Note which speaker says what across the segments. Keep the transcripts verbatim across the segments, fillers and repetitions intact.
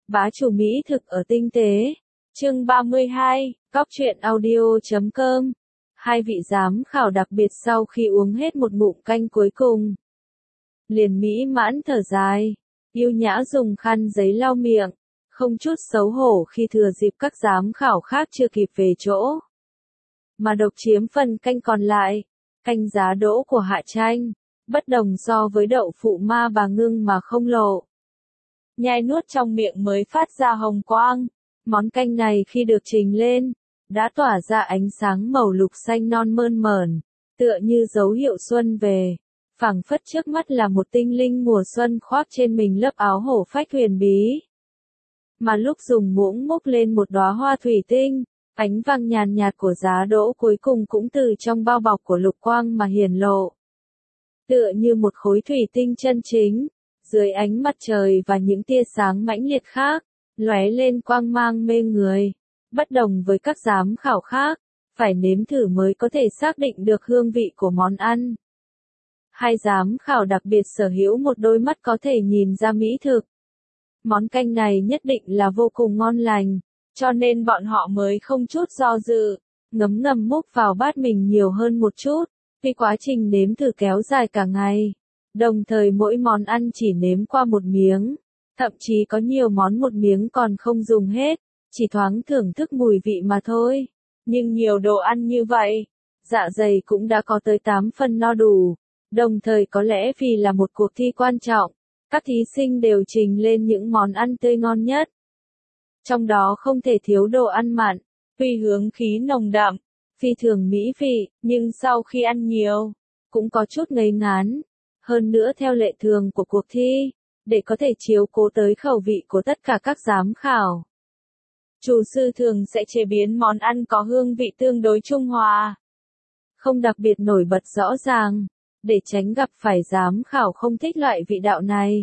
Speaker 1: Bá chủ mỹ thực ở tinh tế. Chương ba mươi hai, Cóc truyện audio chấm com. Hai vị giám khảo đặc biệt sau khi uống hết một ngụm canh cuối cùng, liền mỹ mãn thở dài, yêu nhã dùng khăn giấy lau miệng, không chút xấu hổ khi thừa dịp các giám khảo khác chưa kịp về chỗ, mà độc chiếm phần canh còn lại. Canh giá đỗ của Hạ Tranh, bất đồng so với đậu phụ ma bà ngưng mà không lộ. Nhai nuốt trong miệng mới phát ra hồng quang. Món canh này khi được trình lên, đã tỏa ra ánh sáng màu lục xanh non mơn mởn, tựa như dấu hiệu xuân về. Phảng phất trước mắt là một tinh linh mùa xuân khoác trên mình lớp áo hổ phách huyền bí. Mà lúc dùng muỗng múc lên một đóa hoa thủy tinh, ánh vàng nhàn nhạt của giá đỗ cuối cùng cũng từ trong bao bọc của lục quang mà hiển lộ. Tựa như một khối thủy tinh chân chính, dưới ánh mặt trời và những tia sáng mãnh liệt khác, lóe lên quang mang mê người. Bất đồng với các giám khảo khác, phải nếm thử mới có thể xác định được hương vị của món ăn. Hai giám khảo đặc biệt sở hữu một đôi mắt có thể nhìn ra mỹ thực. Món canh này nhất định là vô cùng ngon lành, cho nên bọn họ mới không chút do dự, ngấm ngầm múc vào bát mình nhiều hơn một chút, vì quá trình nếm thử kéo dài cả ngày. Đồng thời mỗi món ăn chỉ nếm qua một miếng, thậm chí có nhiều món một miếng còn không dùng hết, chỉ thoáng thưởng thức mùi vị mà thôi. Nhưng nhiều đồ ăn như vậy, dạ dày cũng đã có tới tám phần no đủ. Đồng thời có lẽ vì là một cuộc thi quan trọng, các thí sinh đều trình lên những món ăn tươi ngon nhất. Trong đó không thể thiếu đồ ăn mặn, tuy hướng khí nồng đậm, phi thường mỹ vị, nhưng sau khi ăn nhiều, cũng có chút ngấy ngán. Hơn nữa theo lệ thường của cuộc thi, để có thể chiếu cố tới khẩu vị của tất cả các giám khảo, chủ sư thường sẽ chế biến món ăn có hương vị tương đối trung hòa, không đặc biệt nổi bật rõ ràng, để tránh gặp phải giám khảo không thích loại vị đạo này,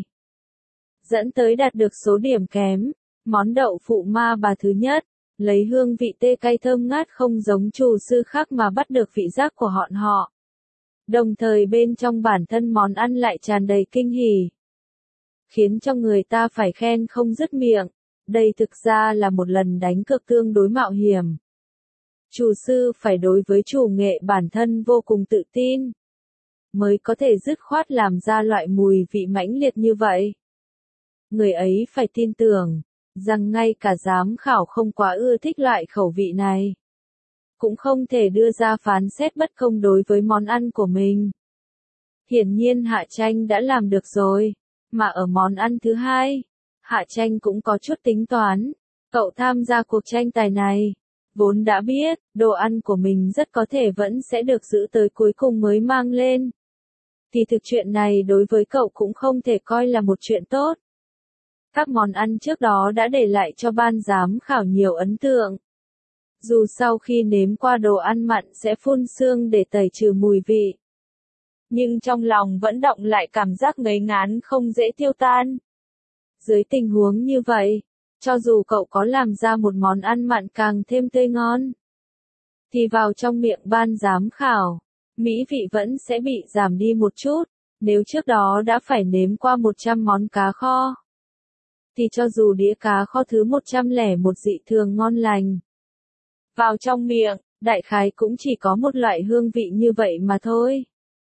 Speaker 1: dẫn tới đạt được số điểm kém. Món đậu phụ ma bà thứ nhất, lấy hương vị tê cay thơm ngát không giống chủ sư khác mà bắt được vị giác của bọn họ. Đồng thời bên trong bản thân món ăn lại tràn đầy kinh hỉ, khiến cho người ta phải khen không dứt miệng. Đây thực ra là một lần đánh cược tương đối mạo hiểm. Chủ sư phải đối với chủ nghệ bản thân vô cùng tự tin, mới có thể dứt khoát làm ra loại mùi vị mãnh liệt như vậy. Người ấy phải tin tưởng rằng ngay cả giám khảo không quá ưa thích loại khẩu vị này, cũng không thể đưa ra phán xét bất công đối với món ăn của mình. Hiển nhiên Hạ Tranh đã làm được rồi, mà ở món ăn thứ hai, Hạ Tranh cũng có chút tính toán. Cậu tham gia cuộc tranh tài này, vốn đã biết, đồ ăn của mình rất có thể vẫn sẽ được giữ tới cuối cùng mới mang lên. Thì thực chuyện này đối với cậu cũng không thể coi là một chuyện tốt. Các món ăn trước đó đã để lại cho ban giám khảo nhiều ấn tượng. Dù sau khi nếm qua đồ ăn mặn sẽ phun sương để tẩy trừ mùi vị, nhưng trong lòng vẫn đọng lại cảm giác ngấy ngán không dễ tiêu tan. Dưới tình huống như vậy, cho dù cậu có làm ra một món ăn mặn càng thêm tươi ngon, thì vào trong miệng ban giám khảo, mỹ vị vẫn sẽ bị giảm đi một chút. Nếu trước đó đã phải nếm qua một trăm món cá kho, thì cho dù đĩa cá kho thứ một trăm lẻ một dị thường ngon lành, vào trong miệng, đại khái cũng chỉ có một loại hương vị như vậy mà thôi.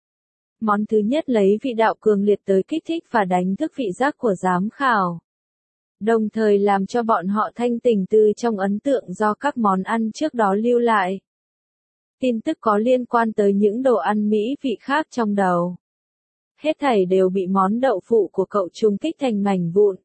Speaker 1: Món thứ nhất lấy vị đạo cường liệt tới kích thích và đánh thức vị giác của giám khảo, đồng thời làm cho bọn họ thanh tỉnh từ trong ấn tượng do các món ăn trước đó lưu lại. Tin tức có liên quan tới những đồ ăn mỹ vị khác trong đầu, hết thảy đều bị món đậu phụ của cậu trùng kích thành mảnh vụn.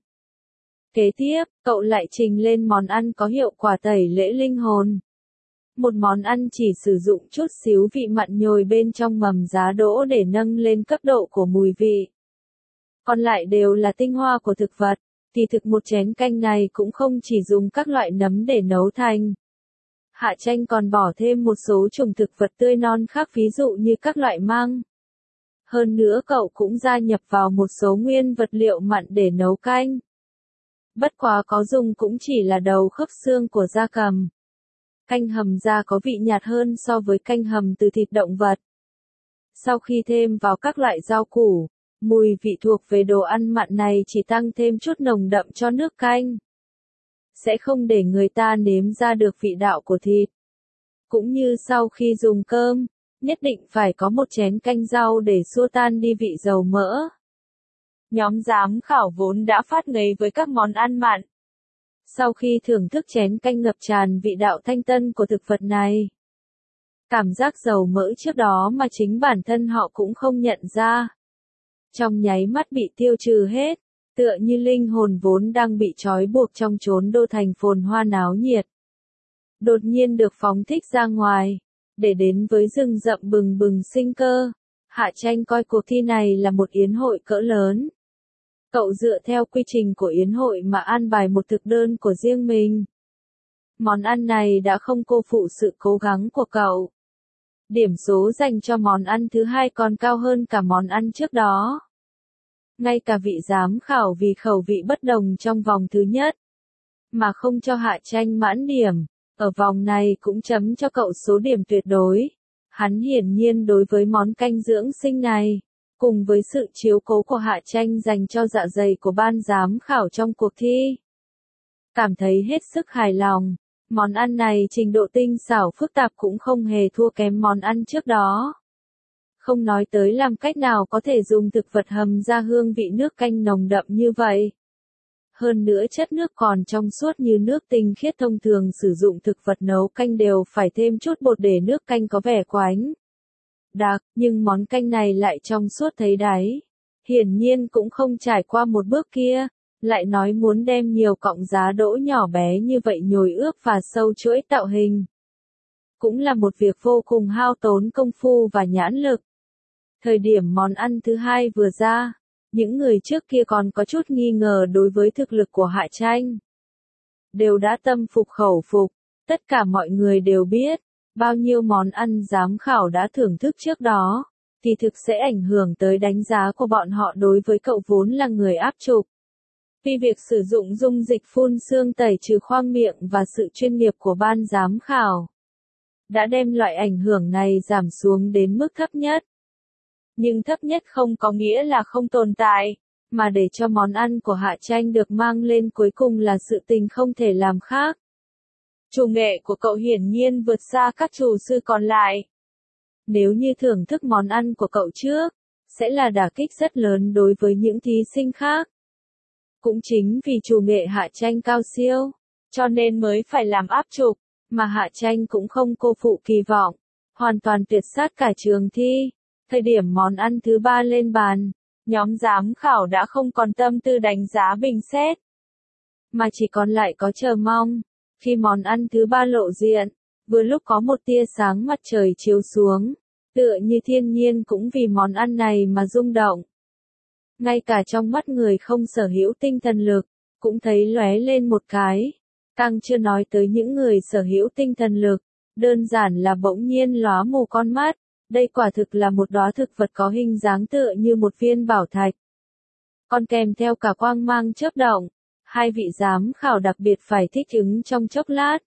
Speaker 1: Kế tiếp, cậu lại trình lên món ăn có hiệu quả tẩy lễ linh hồn. Một món ăn chỉ sử dụng chút xíu vị mặn nhồi bên trong mầm giá đỗ để nâng lên cấp độ của mùi vị. Còn lại đều là tinh hoa của thực vật. Thì thực một chén canh này cũng không chỉ dùng các loại nấm để nấu thành. Hạ Tranh còn bỏ thêm một số chủng thực vật tươi non khác, ví dụ như các loại măng. Hơn nữa cậu cũng gia nhập vào một số nguyên vật liệu mặn để nấu canh. Bất quá có dùng cũng chỉ là đầu khớp xương của gia cầm. Canh hầm ra có vị nhạt hơn so với canh hầm từ thịt động vật. Sau khi thêm vào các loại rau củ, mùi vị thuộc về đồ ăn mặn này chỉ tăng thêm chút nồng đậm cho nước canh. sẽ không để người ta nếm ra được vị đạo của thịt. Cũng như sau khi dùng cơm, nhất định phải có một chén canh rau để xua tan đi vị dầu mỡ. Nhóm giám khảo vốn đã phát ngấy với các món ăn mặn. Sau khi thưởng thức chén canh ngập tràn vị đạo thanh tân của thực vật này, cảm giác dầu mỡ trước đó mà chính bản thân họ cũng không nhận ra, trong nháy mắt bị tiêu trừ hết, tựa như linh hồn vốn đang bị trói buộc trong chốn đô thành phồn hoa náo nhiệt. Đột nhiên được phóng thích ra ngoài, để đến với rừng rậm bừng bừng sinh cơ. Hạ Tranh coi cuộc thi này là một yến hội cỡ lớn. Cậu dựa theo quy trình của yến hội mà an bài một thực đơn của riêng mình. Món ăn này đã không cô phụ sự cố gắng của cậu. Điểm số dành cho món ăn thứ hai còn cao hơn cả món ăn trước đó. Ngay cả vị giám khảo vì khẩu vị bất đồng trong vòng thứ nhất, mà không cho Hạ Tranh mãn điểm, ở vòng này cũng chấm cho cậu số điểm tuyệt đối. Hắn hiển nhiên đối với món canh dưỡng sinh này, cùng với sự chiếu cố của Hạ Tranh dành cho dạ dày của ban giám khảo trong cuộc thi, cảm thấy hết sức hài lòng. Món ăn này trình độ tinh xảo phức tạp cũng không hề thua kém món ăn trước đó. Không nói tới làm cách nào có thể dùng thực vật hầm ra hương vị nước canh nồng đậm như vậy. Hơn nữa chất nước còn trong suốt như nước tinh khiết. Thông thường sử dụng thực vật nấu canh đều phải thêm chút bột để nước canh có vẻ quánh đặc, nhưng món canh này lại trong suốt thấy đáy. Hiển nhiên cũng không trải qua một bước kia, lại nói muốn đem nhiều cọng giá đỗ nhỏ bé như vậy nhồi ướp và sâu chuỗi tạo hình. Cũng là một việc vô cùng hao tốn công phu và nhãn lực. Thời điểm món ăn thứ hai vừa ra, những người trước kia còn có chút nghi ngờ đối với thực lực của Hạ Tranh. Đều đã tâm phục khẩu phục, tất cả mọi người đều biết, bao nhiêu món ăn giám khảo đã thưởng thức trước đó, thì thực sẽ ảnh hưởng tới đánh giá của bọn họ đối với cậu vốn là người áp trục. Vì việc sử dụng dung dịch phun xương tẩy trừ khoang miệng và sự chuyên nghiệp của ban giám khảo, đã đem loại ảnh hưởng này giảm xuống đến mức thấp nhất. Nhưng thấp nhất không có nghĩa là không tồn tại, mà để cho món ăn của Hạ Tranh được mang lên cuối cùng là sự tình không thể làm khác. Chủ nghệ của cậu hiển nhiên vượt xa các chủ sư còn lại. Nếu như thưởng thức món ăn của cậu trước, sẽ là đả kích rất lớn đối với những thí sinh khác. Cũng chính vì chủ nghệ Hạ Tranh cao siêu, cho nên mới phải làm áp trục, mà Hạ Tranh cũng không cô phụ kỳ vọng, hoàn toàn tuyệt sát cả trường thi. Thời điểm món ăn thứ ba lên bàn, nhóm giám khảo đã không còn tâm tư đánh giá bình xét, mà chỉ còn lại có chờ mong. Khi món ăn thứ ba lộ diện, vừa lúc có một tia sáng mặt trời chiếu xuống, tựa như thiên nhiên cũng vì món ăn này mà rung động. Ngay cả trong mắt người không sở hữu tinh thần lực, cũng thấy lóe lên một cái. Càng chưa nói tới những người sở hữu tinh thần lực, đơn giản là bỗng nhiên lóa mù con mắt. Đây quả thực là một đóa thực vật có hình dáng tựa như một viên bảo thạch. Còn kèm theo cả quang mang chớp động, hai vị giám khảo đặc biệt phải thích ứng trong chốc lát,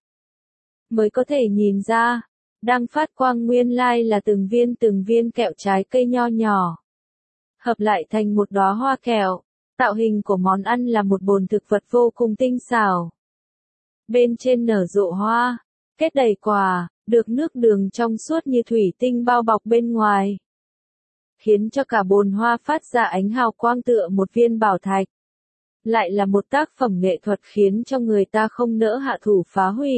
Speaker 1: mới có thể nhìn ra, đang phát quang nguyên lai là từng viên từng viên kẹo trái cây nho nhỏ, hợp lại thành một đóa hoa kẹo. Tạo hình của món ăn là một bồn thực vật vô cùng tinh xảo. Bên trên nở rộ hoa, kết đầy quả, được nước đường trong suốt như thủy tinh bao bọc bên ngoài, khiến cho cả bồn hoa phát ra ánh hào quang tựa một viên bảo thạch. Lại là một tác phẩm nghệ thuật khiến cho người ta không nỡ hạ thủ phá hủy.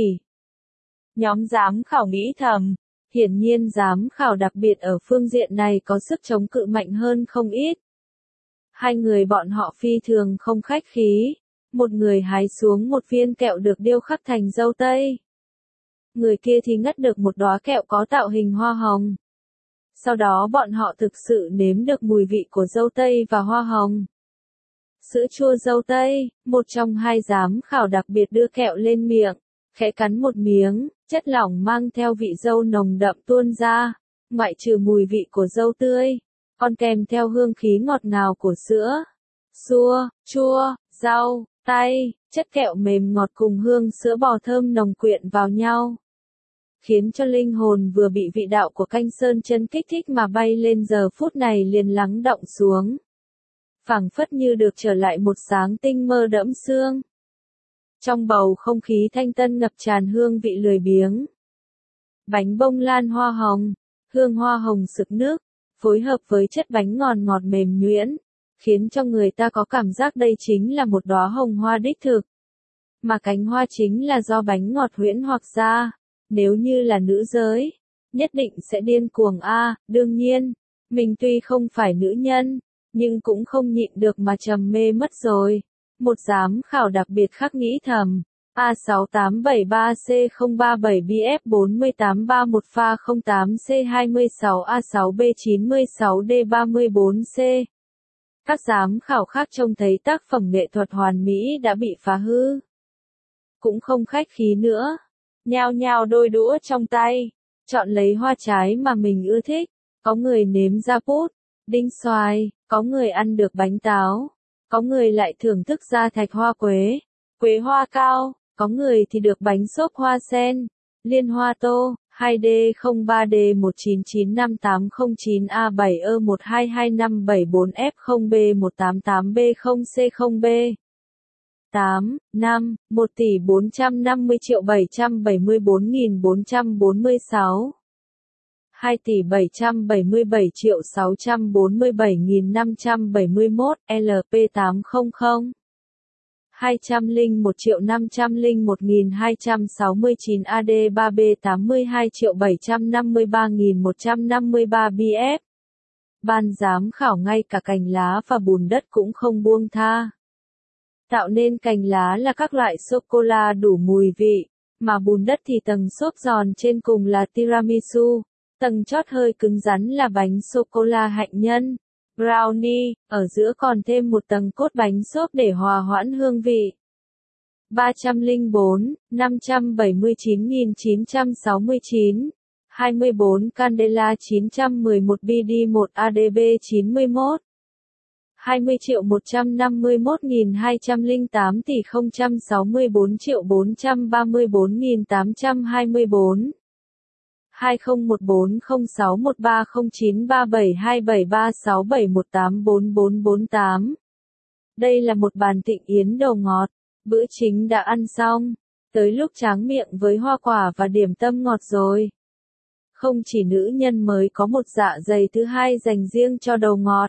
Speaker 1: Nhóm giám khảo nghĩ thầm, hiển nhiên giám khảo đặc biệt ở phương diện này có sức chống cự mạnh hơn không ít. Hai người bọn họ phi thường không khách khí, một người hái xuống một viên kẹo được điêu khắc thành dâu tây. Người kia thì ngắt được một đóa kẹo có tạo hình hoa hồng. Sau đó bọn họ thực sự nếm được mùi vị của dâu tây và hoa hồng. Sữa chua dâu tây, một trong hai giám khảo đặc biệt đưa kẹo lên miệng, khẽ cắn một miếng, chất lỏng mang theo vị dâu nồng đậm tuôn ra, ngoại trừ mùi vị của dâu tươi, còn kèm theo hương khí ngọt ngào của sữa, xua, chua, rau, tay, chất kẹo mềm ngọt cùng hương sữa bò thơm nồng quyện vào nhau, khiến cho linh hồn vừa bị vị đạo của canh sơn chân kích thích mà bay lên giờ phút này liền lắng đọng xuống. Phảng phất như được trở lại một sáng tinh mơ đẫm sương. Trong bầu không khí thanh tân ngập tràn hương vị lười biếng. Bánh bông lan hoa hồng, hương hoa hồng sực nước, phối hợp với chất bánh ngọt ngọt mềm nhuyễn, khiến cho người ta có cảm giác đây chính là một đóa hồng hoa đích thực. Mà cánh hoa chính là do bánh ngọt huyễn hoặc ra, nếu như là nữ giới, nhất định sẽ điên cuồng a, à, đương nhiên, mình tuy không phải nữ nhân, nhưng cũng không nhịn được mà trầm mê mất rồi. Một giám khảo đặc biệt khắc nghĩ thầm. A sáu tám bảy ba C không ba bảy B F bốn tám ba một pha không tám C hai sáu A sáu B chín sáu D ba bốn C. Các giám khảo khác trông thấy tác phẩm nghệ thuật hoàn mỹ đã bị phá hư. Cũng không khách khí nữa. Nhao nhao đôi đũa trong tay. Chọn lấy hoa trái mà mình ưa thích. Có người nếm ra pút, đinh xoài, có người ăn được bánh táo. Có người lại thưởng thức ra thạch hoa quế, quế hoa cao. Có người thì được bánh xốp hoa sen, liên hoa tô, hai D không ba D một chín chín năm tám không chín A bảy E một hai hai năm bảy bốn F không B một tám tám B không C không B. tám, năm, một tỷ bốn trăm năm mươi triệu bảy trăm bảy mươi bốn nghìn bốn trăm bốn mươi sáu. hai tỷ bảy trăm bảy mươi bảy triệu sáu trăm bốn mươi bảy nghìn năm trăm bảy mươi mốt L P tám trăm. hai trăm lẻ một triệu năm trăm lẻ một nghìn hai trăm sáu mươi chín A D ba B tám mươi hai triệu bảy trăm năm mươi ba nghìn một trăm năm mươi ba B F. Ban giám khảo ngay cả cành lá và bùn đất cũng không buông tha. Tạo nên cành lá là các loại sô-cô-la đủ mùi vị, mà bùn đất thì tầng xốp giòn trên cùng là tiramisu, tầng chót hơi cứng rắn là bánh sô-cô-la hạnh nhân. Brownie, ở giữa còn thêm một tầng cốt bánh xốp để hòa hoãn hương vị. ba trăm lẻ bốn, năm trăm bảy mươi chín nghìn chín trăm sáu mươi chín, hai mươi bốn Candela chín trăm mười một B D một A D B chín mươi mốt, hai mươi triệu một trăm năm mươi mốt nghìn hai trăm lẻ tám tỷ không trăm sáu mươi bốn triệu bốn trăm ba mươi bốn nghìn tám trăm hai mươi bốn. hai không một bốn không sáu một ba không chín ba bảy hai bảy ba sáu bảy một tám bốn bốn bốn tám. Đây là một bàn tịnh yến đồ ngọt, bữa chính đã ăn xong, tới lúc tráng miệng với hoa quả và điểm tâm ngọt rồi. Không chỉ nữ nhân mới có một dạ dày thứ hai dành riêng cho đồ ngọt.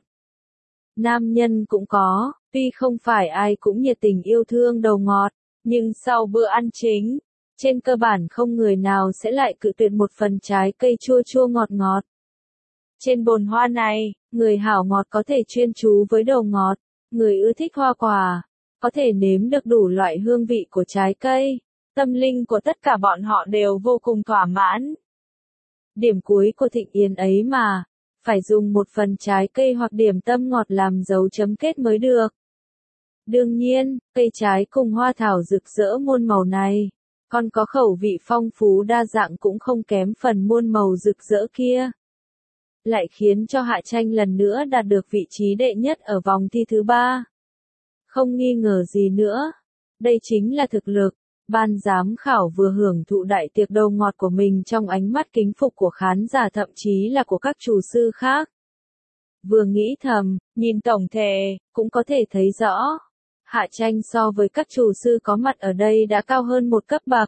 Speaker 1: Nam nhân cũng có, tuy không phải ai cũng nhiệt tình yêu thương đồ ngọt, nhưng sau bữa ăn chính, trên cơ bản không người nào sẽ lại cự tuyệt một phần trái cây chua chua ngọt ngọt. Trên bồn hoa này, người hảo ngọt có thể chuyên chú với đồ ngọt, người ưa thích hoa quả, có thể nếm được đủ loại hương vị của trái cây. Tâm linh của tất cả bọn họ đều vô cùng thỏa mãn. Điểm cuối của thịnh yến ấy mà, phải dùng một phần trái cây hoặc điểm tâm ngọt làm dấu chấm kết mới được. Đương nhiên, cây trái cùng hoa thảo rực rỡ muôn màu này, còn có khẩu vị phong phú đa dạng cũng không kém phần muôn màu rực rỡ kia. Lại khiến cho Hạ Tranh lần nữa đạt được vị trí đệ nhất ở vòng thi thứ ba. Không nghi ngờ gì nữa, đây chính là thực lực. Ban giám khảo vừa hưởng thụ đại tiệc đồ ngọt của mình trong ánh mắt kính phục của khán giả thậm chí là của các chủ sư khác. Vừa nghĩ thầm, nhìn tổng thể, cũng có thể thấy rõ. Hạ Tranh so với các chủ sư có mặt ở đây đã cao hơn một cấp bậc.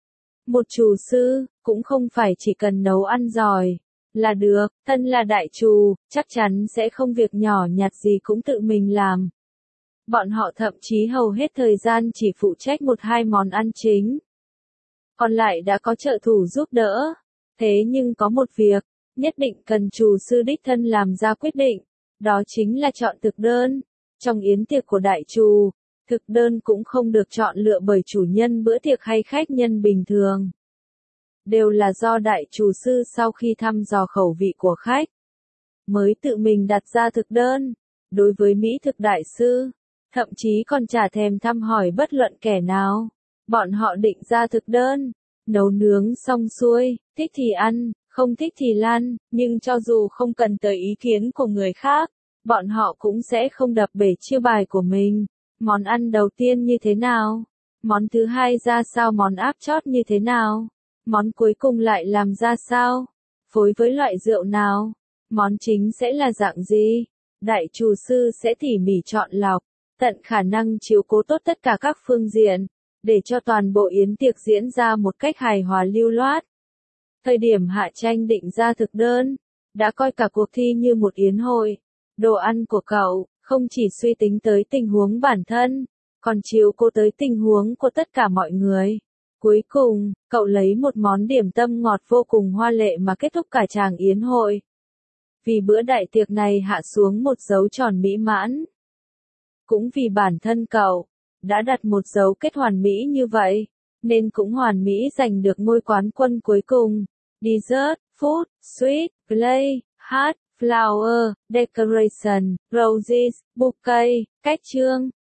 Speaker 1: Một chủ sư, cũng không phải chỉ cần nấu ăn giỏi, là được, thân là đại trù, chắc chắn sẽ không việc nhỏ nhặt gì cũng tự mình làm. Bọn họ thậm chí hầu hết thời gian chỉ phụ trách một hai món ăn chính. Còn lại đã có trợ thủ giúp đỡ. Thế nhưng có một việc, nhất định cần chủ sư đích thân làm ra quyết định. Đó chính là chọn thực đơn. Trong yến tiệc của đại trù, thực đơn cũng không được chọn lựa bởi chủ nhân bữa tiệc hay khách nhân bình thường. Đều là do đại chủ sư sau khi thăm dò khẩu vị của khách, mới tự mình đặt ra thực đơn. Đối với mỹ thực đại sư, thậm chí còn chả thèm thăm hỏi bất luận kẻ nào. Bọn họ định ra thực đơn, nấu nướng xong xuôi, thích thì ăn, không thích thì lăn, nhưng cho dù không cần tới ý kiến của người khác, bọn họ cũng sẽ không đập bể chiêu bài của mình. Món ăn đầu tiên như thế nào? Món thứ hai ra sao? Món áp chót như thế nào? Món cuối cùng lại làm ra sao? Phối với loại rượu nào? Món chính sẽ là dạng gì? Đại chủ sư sẽ tỉ mỉ chọn lọc, tận khả năng chiếu cố tốt tất cả các phương diện, để cho toàn bộ yến tiệc diễn ra một cách hài hòa lưu loát. Thời điểm Hạ Tranh định ra thực đơn, đã coi cả cuộc thi như một yến hội. Đồ ăn của cậu, không chỉ suy tính tới tình huống bản thân, còn chiếu cố tới tình huống của tất cả mọi người. Cuối cùng, cậu lấy một món điểm tâm ngọt vô cùng hoa lệ mà kết thúc cả tràng yến hội. Vì bữa đại tiệc này hạ xuống một dấu tròn mỹ mãn. Cũng vì bản thân cậu, đã đặt một dấu kết hoàn mỹ như vậy, nên cũng hoàn mỹ giành được ngôi quán quân cuối cùng. Dessert, food, sweet, play, heart, flower, decoration, roses, bouquet, cách chương.